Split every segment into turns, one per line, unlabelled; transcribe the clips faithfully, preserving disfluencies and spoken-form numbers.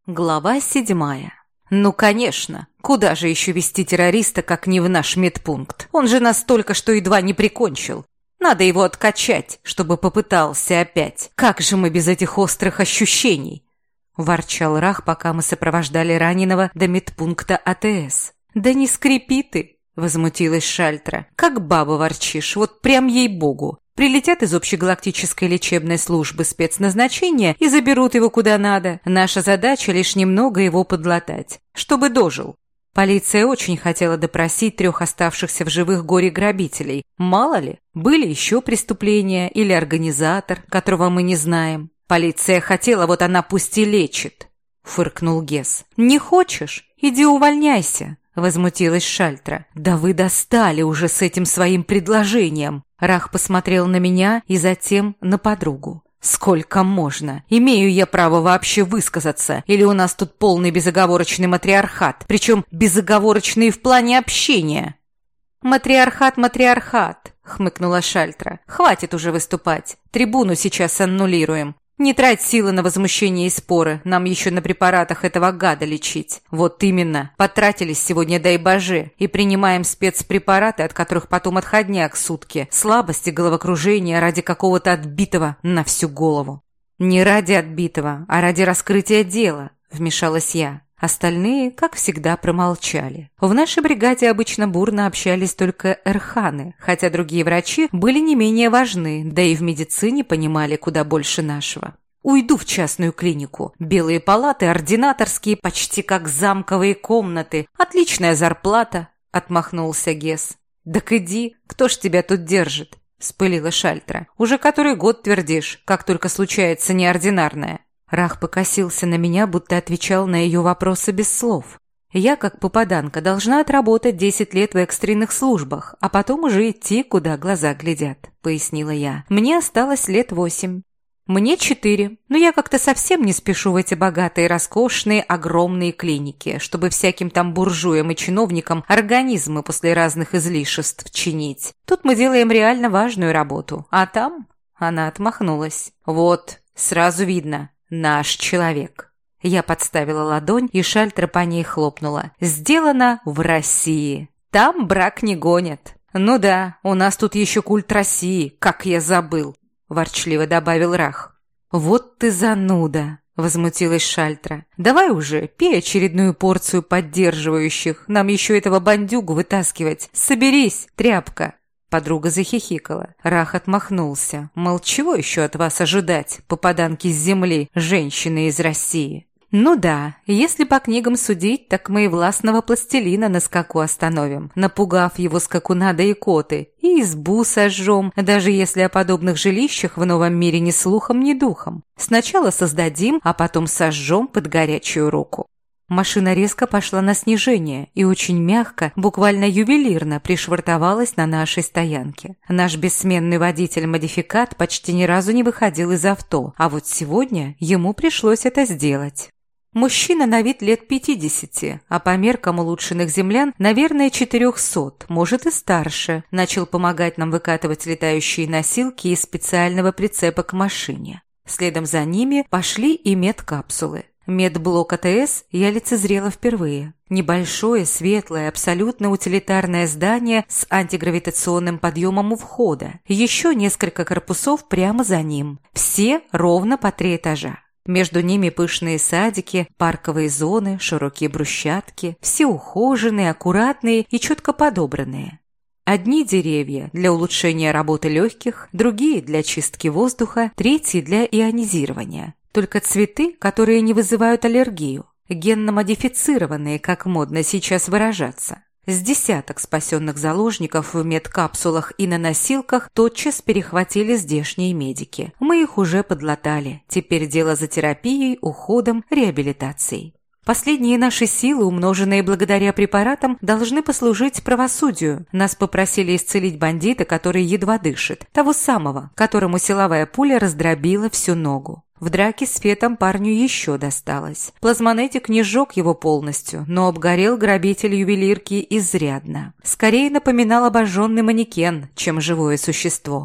Глава седьмая. Ну, конечно, куда же еще вести террориста, как не в наш медпункт? Он же нас только что едва не прикончил. Надо его откачать, чтобы попытался опять. Как же мы без этих острых ощущений? Ворчал Рах, пока мы сопровождали раненого до медпункта АТС. Да не скрипи ты, возмутилась Шальтра. Как баба ворчишь, вот прям ей-богу. Прилетят из общегалактической лечебной службы спецназначения и заберут его куда надо. Наша задача лишь немного его подлатать, чтобы дожил. Полиция очень хотела допросить трех оставшихся в живых горе-грабителей. Мало ли, были еще преступления или организатор, которого мы не знаем. Полиция хотела, вот она пусть и лечит, фыркнул Гес. Не хочешь? Иди увольняйся. Возмутилась Шальтра. «Да вы достали уже с этим своим предложением!» Рах посмотрел на меня и затем на подругу. «Сколько можно? Имею я право вообще высказаться? Или у нас тут полный безоговорочный матриархат? Причем безоговорочный в плане общения?» «Матриархат, матриархат!» — хмыкнула Шальтра. «Хватит уже выступать. Трибуну сейчас аннулируем. Не трать силы на возмущение и споры, нам еще на препаратах этого гада лечить. Вот именно, потратились сегодня, дай боже, и принимаем спецпрепараты, от которых потом отходняк сутки, слабость и головокружение ради какого-то отбитого на всю голову. Не ради отбитого, а ради раскрытия дела, вмешалась я. Остальные, как всегда, промолчали. В нашей бригаде обычно бурно общались только эрханы, хотя другие врачи были не менее важны, да и в медицине понимали куда больше нашего. Уйду в частную клинику. Белые палаты, ординаторские, почти как замковые комнаты. Отличная зарплата, отмахнулся Гес. Так иди, кто ж тебя тут держит? Вспылила Шальтра. Уже который год твердишь, как только случается неординарное. Рах покосился на меня, будто отвечал на ее вопросы без слов. «Я, как попаданка, должна отработать десять лет в экстренных службах, а потом уже идти, куда глаза глядят», — пояснила я. «Мне осталось лет восемь». «Мне четыре, но я как-то совсем не спешу в эти богатые, роскошные, огромные клиники, чтобы всяким там буржуям и чиновникам организмы после разных излишеств чинить. Тут мы делаем реально важную работу, а там...» Она отмахнулась. «Вот, сразу видно». «Наш человек». Я подставила ладонь, и Шальтра по ней хлопнула. «Сделано в России. Там брак не гонят». «Ну да, у нас тут еще культ России, как я забыл», – ворчливо добавил Рах. «Вот ты зануда», – возмутилась Шальтра. «Давай уже, пей очередную порцию поддерживающих. Нам еще этого бандюгу вытаскивать. Соберись, тряпка». Подруга захихикала. Рах отмахнулся. Мол, чего еще от вас ожидать, попаданки с земли, женщины из России? Ну да, если по книгам судить, так мы и властного пластилина на скаку остановим, напугав его скакуна до икоты, и избу сожжем, даже если о подобных жилищах в новом мире ни слухом, ни духом. Сначала создадим, а потом сожжем под горячую руку. Машина резко пошла на снижение и очень мягко, буквально ювелирно пришвартовалась на нашей стоянке. Наш бессменный водитель-модификат почти ни разу не выходил из авто, а вот сегодня ему пришлось это сделать. Мужчина на вид лет пятидесяти, а по меркам улучшенных землян, наверное, четырехсот, может и старше, начал помогать нам выкатывать летающие носилки из специального прицепа к машине. Следом за ними пошли и медкапсулы. Медблок АТС я лицезрела впервые. Небольшое, светлое, абсолютно утилитарное здание с антигравитационным подъемом у входа. Еще несколько корпусов прямо за ним. Все ровно по три этажа. Между ними пышные садики, парковые зоны, широкие брусчатки. Все ухоженные, аккуратные и четко подобранные. Одни деревья для улучшения работы легких, другие для чистки воздуха, третьи для ионизирования. Только цветы, которые не вызывают аллергию, генно-модифицированные, как модно сейчас выражаться. С десяток спасенных заложников в медкапсулах и на носилках тотчас перехватили здешние медики. Мы их уже подлатали. Теперь дело за терапией, уходом, реабилитацией. Последние наши силы, умноженные благодаря препаратам, должны послужить правосудию. Нас попросили исцелить бандита, который едва дышит, того самого, которому силовая пуля раздробила всю ногу. В драке с Фетом парню еще досталось. Плазмонетик не сжег его полностью, но обгорел грабитель ювелирки изрядно. Скорее напоминал обожженный манекен, чем живое существо.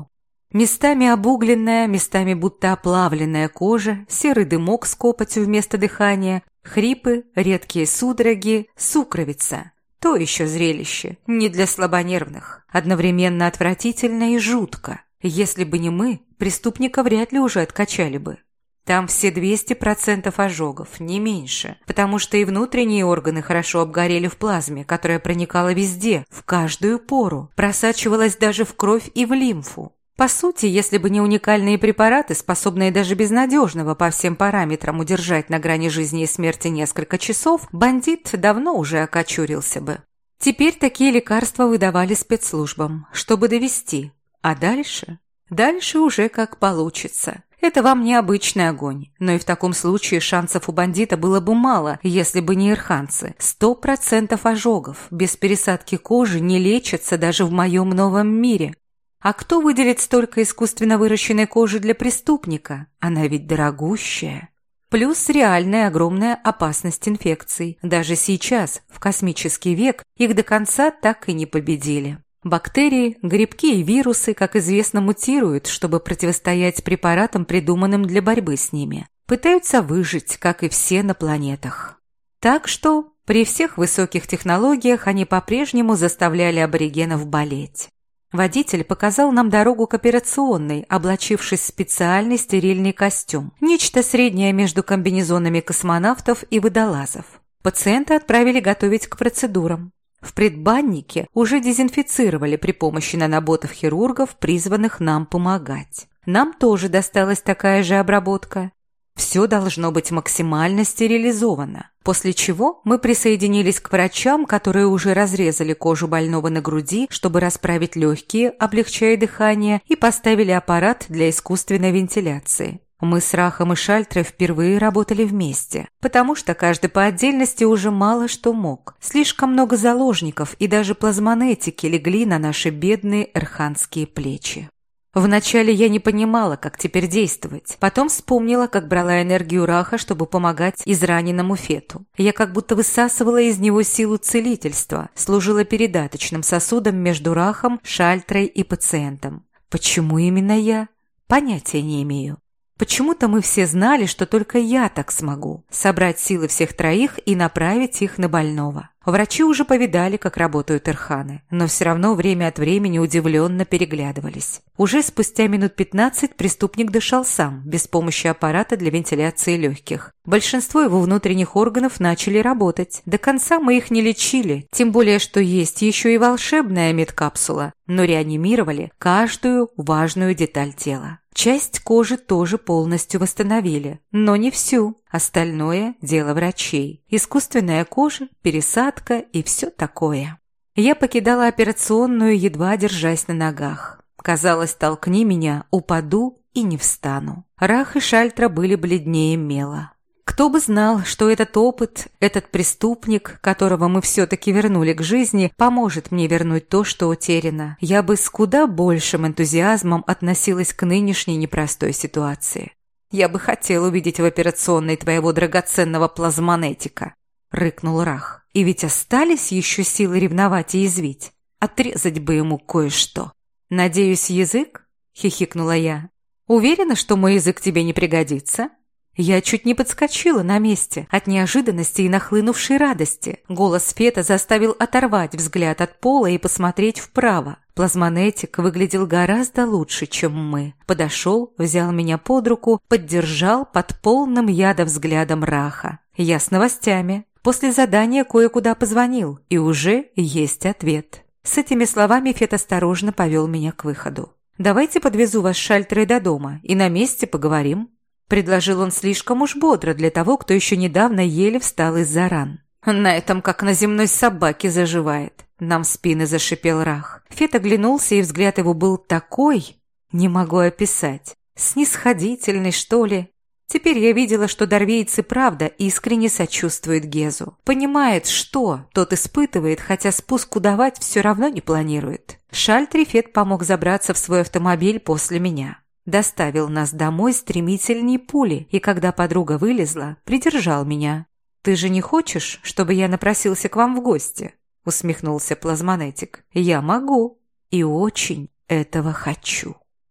Местами обугленная, местами будто оплавленная кожа, серый дымок с копотью вместо дыхания, хрипы, редкие судороги, сукровица. То еще зрелище, не для слабонервных. Одновременно отвратительно и жутко. Если бы не мы, преступника вряд ли уже откачали бы. Там все двести процентов ожогов, не меньше, потому что и внутренние органы хорошо обгорели в плазме, которая проникала везде, в каждую пору, просачивалась даже в кровь и в лимфу. По сути, если бы не уникальные препараты, способные даже безнадежного по всем параметрам удержать на грани жизни и смерти несколько часов, бандит давно уже окочурился бы. Теперь такие лекарства выдавали спецслужбам, чтобы довести. А дальше? Дальше уже как получится. Это вам не обычный огонь, но и в таком случае шансов у бандита было бы мало, если бы не ирханцы. Сто процентов ожогов без пересадки кожи не лечатся даже в моем новом мире. А кто выделит столько искусственно выращенной кожи для преступника? Она ведь дорогущая. Плюс реальная огромная опасность инфекций. Даже сейчас, в космический век, их до конца так и не победили. Бактерии, грибки и вирусы, как известно, мутируют, чтобы противостоять препаратам, придуманным для борьбы с ними. Пытаются выжить, как и все на планетах. Так что при всех высоких технологиях они по-прежнему заставляли аборигенов болеть. Водитель показал нам дорогу к операционной, облачившись в специальный стерильный костюм. Нечто среднее между комбинезонами космонавтов и водолазов. Пациента отправили готовить к процедурам. В предбаннике уже дезинфицировали при помощи наноботов-хирургов, призванных нам помогать. Нам тоже досталась такая же обработка. Все должно быть максимально стерилизовано. После чего мы присоединились к врачам, которые уже разрезали кожу больного на груди, чтобы расправить легкие, облегчая дыхание, и поставили аппарат для искусственной вентиляции. Мы с Рахом и Шальтрой впервые работали вместе, потому что каждый по отдельности уже мало что мог. Слишком много заложников и даже плазмонетики легли на наши бедные эрханские плечи. Вначале я не понимала, как теперь действовать. Потом вспомнила, как брала энергию Раха, чтобы помогать израненному Фету. Я как будто высасывала из него силу целительства, служила передаточным сосудом между Рахом, Шальтрой и пациентом. Почему именно я? Понятия не имею. Почему-то мы все знали, что только я так смогу собрать силы всех троих и направить их на больного. Врачи уже повидали, как работают эрханы, но все равно время от времени удивленно переглядывались. Уже спустя минут пятнадцать преступник дышал сам, без помощи аппарата для вентиляции легких. Большинство его внутренних органов начали работать. До конца мы их не лечили, тем более, что есть еще и волшебная медкапсула, но реанимировали каждую важную деталь тела. Часть кожи тоже полностью восстановили, но не всю. Остальное – дело врачей. Искусственная кожа, пересадка и все такое. Я покидала операционную, едва держась на ногах. Казалось, толкни меня, упаду и не встану. Рах и Шальтра были бледнее мела. Кто бы знал, что этот опыт, этот преступник, которого мы все-таки вернули к жизни, поможет мне вернуть то, что утеряно. Я бы с куда большим энтузиазмом относилась к нынешней непростой ситуации. «Я бы хотел увидеть в операционной твоего драгоценного плазмонетика», — рыкнул Рах. «И ведь остались еще силы ревновать и язвить. Отрезать бы ему кое-что». «Надеюсь, язык?» — хихикнула я. «Уверена, что мой язык тебе не пригодится?» Я чуть не подскочила на месте от неожиданности и нахлынувшей радости. Голос Фета заставил оторвать взгляд от пола и посмотреть вправо. Плазмонетик выглядел гораздо лучше, чем мы. Подошел, взял меня под руку, поддержал под полным яда взглядом Раха. Я с новостями. После задания кое-куда позвонил, и уже есть ответ. С этими словами Фет осторожно повел меня к выходу. «Давайте подвезу вас с Шальтрой до дома, и на месте поговорим». Предложил он слишком уж бодро для того, кто еще недавно еле встал из-за ран. «На этом, как на земной собаке, заживает», — нам в спины зашипел Рах. Фет оглянулся, и взгляд его был такой, не могу описать, снисходительный, что ли. Теперь я видела, что дарвеец и правда искренне сочувствует Гезу. Понимает, что тот испытывает, хотя спуску давать все равно не планирует. Шальтре Фет помог забраться в свой автомобиль после меня. Доставил нас домой стремительней пули, и когда подруга вылезла, придержал меня. «Ты же не хочешь, чтобы я напросился к вам в гости?» — усмехнулся плазмонетик. «Я могу. И очень этого хочу».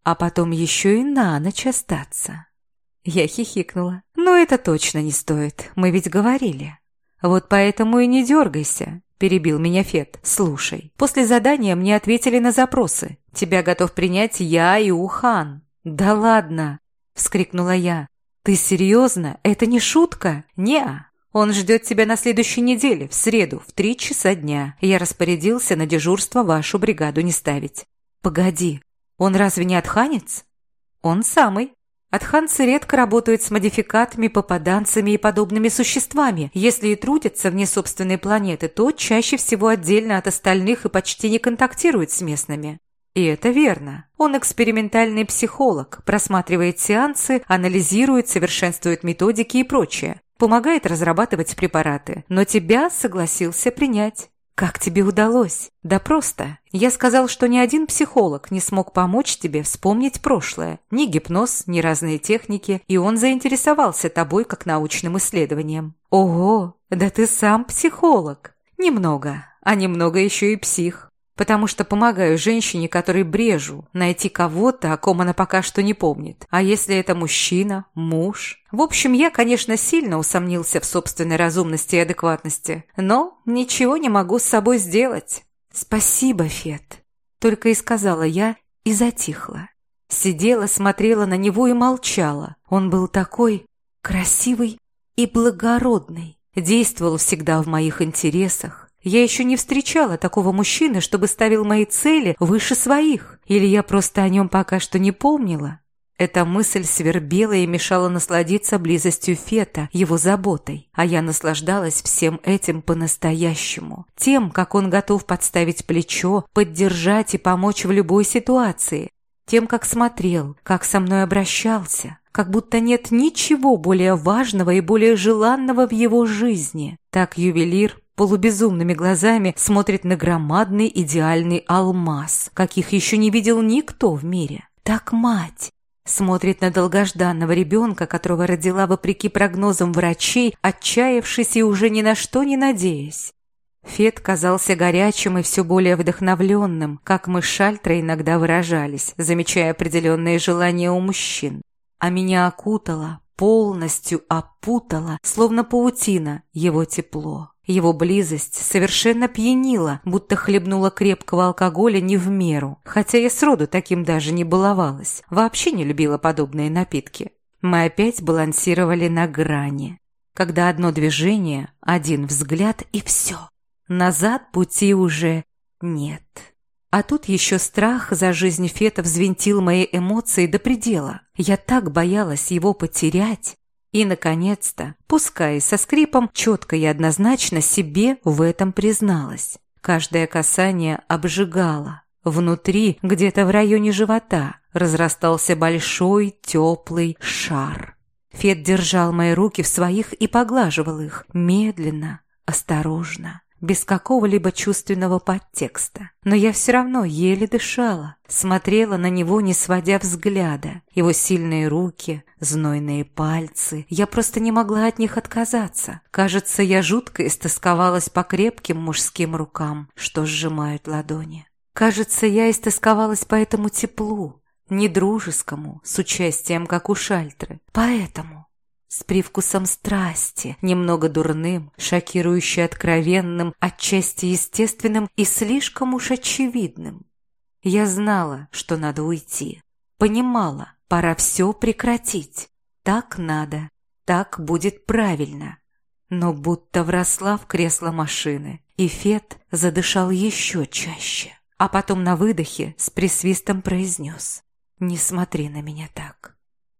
а потом еще и на ночь остаться. Я хихикнула. «Ну, это точно не стоит, мы ведь говорили». «Вот поэтому и не дергайся», – перебил меня Фет. «Слушай, после задания мне ответили на запросы. Тебя готов принять я и Ухан». «Да ладно!» – вскрикнула я. «Ты серьезно? Это не шутка?» «Не-а. Он ждет тебя на следующей неделе, в среду, в три часа дня. Я распорядился на дежурство вашу бригаду не ставить». «Погоди, он разве не атханец?» «Он самый. Атханцы редко работают с модификатами, попаданцами и подобными существами. Если и трудятся вне собственной планеты, то чаще всего отдельно от остальных и почти не контактируют с местными». И это верно. Он экспериментальный психолог, просматривает сеансы, анализирует, совершенствует методики и прочее. Помогает разрабатывать препараты. Но тебя согласился принять. Как тебе удалось? Да просто. Я сказал, что ни один психолог не смог помочь тебе вспомнить прошлое. Ни гипноз, ни разные техники. И он заинтересовался тобой как научным исследованием. Ого, да ты сам психолог. Немного, а немного еще и псих. Потому что помогаю женщине, которой брежу, найти кого-то, о ком она пока что не помнит. А если это мужчина, муж? В общем, я, конечно, сильно усомнился в собственной разумности и адекватности, но ничего не могу с собой сделать. «Спасибо, Фет», — только и сказала я и затихла. Сидела, смотрела на него и молчала. Он был такой красивый и благородный, действовал всегда в моих интересах. Я еще не встречала такого мужчины, чтобы ставил мои цели выше своих. Или я просто о нем пока что не помнила? Эта мысль свербела и мешала насладиться близостью Фета, его заботой. А я наслаждалась всем этим по-настоящему. Тем, как он готов подставить плечо, поддержать и помочь в любой ситуации. Тем, как смотрел, как со мной обращался. Как будто нет ничего более важного и более желанного в его жизни. Так ювелир полубезумными глазами смотрит на громадный идеальный алмаз, каких еще не видел никто в мире. Так мать смотрит на долгожданного ребенка, которого родила вопреки прогнозам врачей, отчаявшись и уже ни на что не надеясь. Фет казался горячим и все более вдохновленным, как мы с Шальтрой иногда выражались, замечая определенные желания у мужчин. А меня окутало, полностью опутало, словно паутина, его тепло. Его близость совершенно пьянила, будто хлебнула крепкого алкоголя не в меру, хотя я сроду таким даже не баловалась, вообще не любила подобные напитки. Мы опять балансировали на грани, когда одно движение, один взгляд и все. Назад пути уже нет. А тут еще страх за жизнь Фета взвинтил мои эмоции до предела. Я так боялась его потерять. И, наконец-то, пускай со скрипом, четко и однозначно себе в этом призналась. Каждое касание обжигало. Внутри, где-то в районе живота, разрастался большой теплый шар. Фет держал мои руки в своих и поглаживал их, медленно, осторожно, без какого-либо чувственного подтекста. Но я все равно еле дышала, смотрела на него, не сводя взгляда. Его сильные руки, знойные пальцы. Я просто не могла от них отказаться. Кажется, я жутко истосковалась по крепким мужским рукам, что сжимают ладони. Кажется, я истосковалась по этому теплу, недружескому, с участием, как у Шальтры. Поэтому... с привкусом страсти, немного дурным, шокирующе откровенным, отчасти естественным и слишком уж очевидным. Я знала, что надо уйти. Понимала, пора все прекратить. Так надо, так будет правильно. Но будто вросла в кресло машины, и Фет задышал еще чаще. А потом на выдохе с присвистом произнес: «Не смотри на меня так».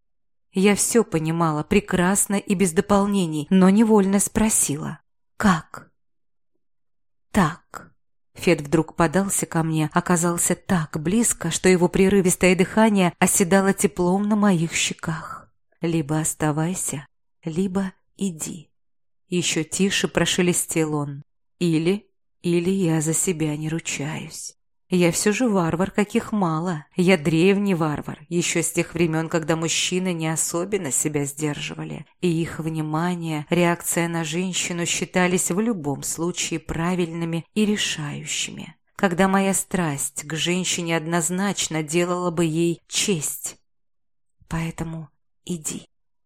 Я все понимала прекрасно и без дополнений, но невольно спросила: «Как?» «Так». Фет вдруг подался ко мне, оказался так близко, что его прерывистое дыхание оседало теплом на моих щеках. «Либо оставайся, либо иди». Еще тише прошелестел он. «Или, или я за себя не ручаюсь». Я все же варвар, каких мало. Я древний варвар, еще с тех времен, когда мужчины не особенно себя сдерживали. И их внимание, реакция на женщину считались в любом случае правильными и решающими. когда моя страсть к женщине однозначно делала бы ей честь. Поэтому иди.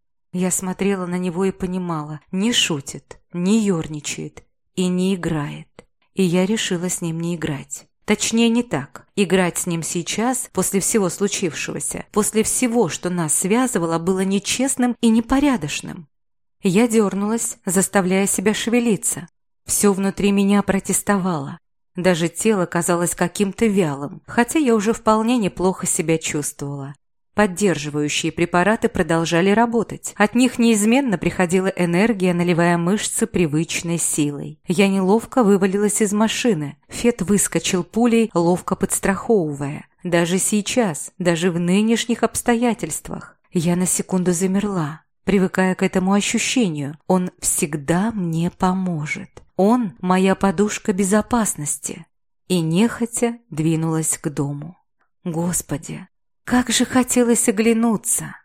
Я смотрела на него и понимала, не шутит, не ерничает и не играет. И я решила с ним не играть. Точнее, не так. Играть с ним сейчас, после всего случившегося, после всего, что нас связывало, было нечестным и непорядочным. Я дернулась, заставляя себя шевелиться. Все внутри меня протестовало. Даже тело казалось каким-то вялым, хотя я уже вполне неплохо себя чувствовала. Поддерживающие препараты продолжали работать. От них неизменно приходила энергия, наливая мышцы привычной силой. Я неловко вывалилась из машины. Фет выскочил пулей, ловко подстраховывая. Даже сейчас, даже в нынешних обстоятельствах. Я на секунду замерла, привыкая к этому ощущению. Он всегда мне поможет. Он – моя подушка безопасности. И нехотя двинулась к дому. Господи! Как же хотелось оглянуться!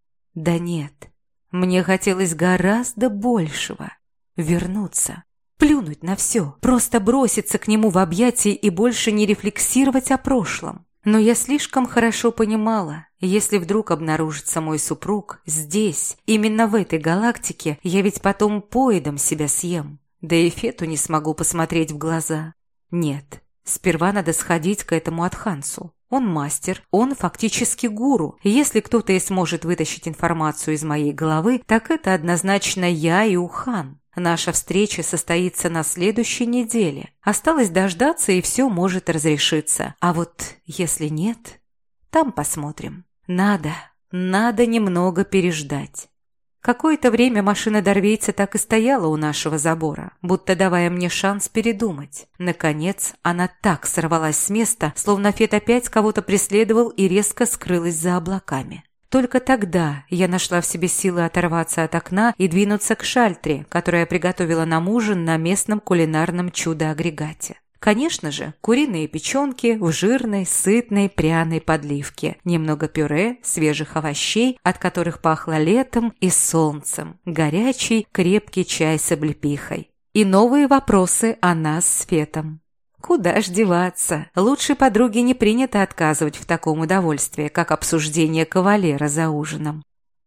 Да нет, мне хотелось гораздо большего. Вернуться, плюнуть на все, просто броситься к нему в объятия и больше не рефлексировать о прошлом. Но я слишком хорошо понимала, если вдруг обнаружится мой супруг здесь, именно в этой галактике, я ведь потом поедом себя съем. Да и Фету не смогу посмотреть в глаза. Нет, сперва надо сходить к этому Атхансу. Он мастер, он фактически гуру. Если кто-то и сможет вытащить информацию из моей головы, так это однозначно я и Ухан. Наша встреча состоится на следующей неделе. Осталось дождаться, и все может разрешиться. А вот если нет, там посмотрим. Надо, надо немного переждать. Какое-то время машина Дорвейца так и стояла у нашего забора, будто давая мне шанс передумать. Наконец, она так сорвалась с места, словно Фет опять кого-то преследовал и резко скрылась за облаками. Только тогда я нашла в себе силы оторваться от окна и двинуться к шальтре, которую я приготовила нам ужин на местном кулинарном чудо-агрегате. Конечно же, куриные печенки в жирной, сытной, пряной подливке, немного пюре, свежих овощей, от которых пахло летом и солнцем, горячий, крепкий чай с облепихой. И новые вопросы о нас с Фетом. Куда ж деваться? Лучшей подруге не принято отказывать в таком удовольствии, как обсуждение кавалера за ужином.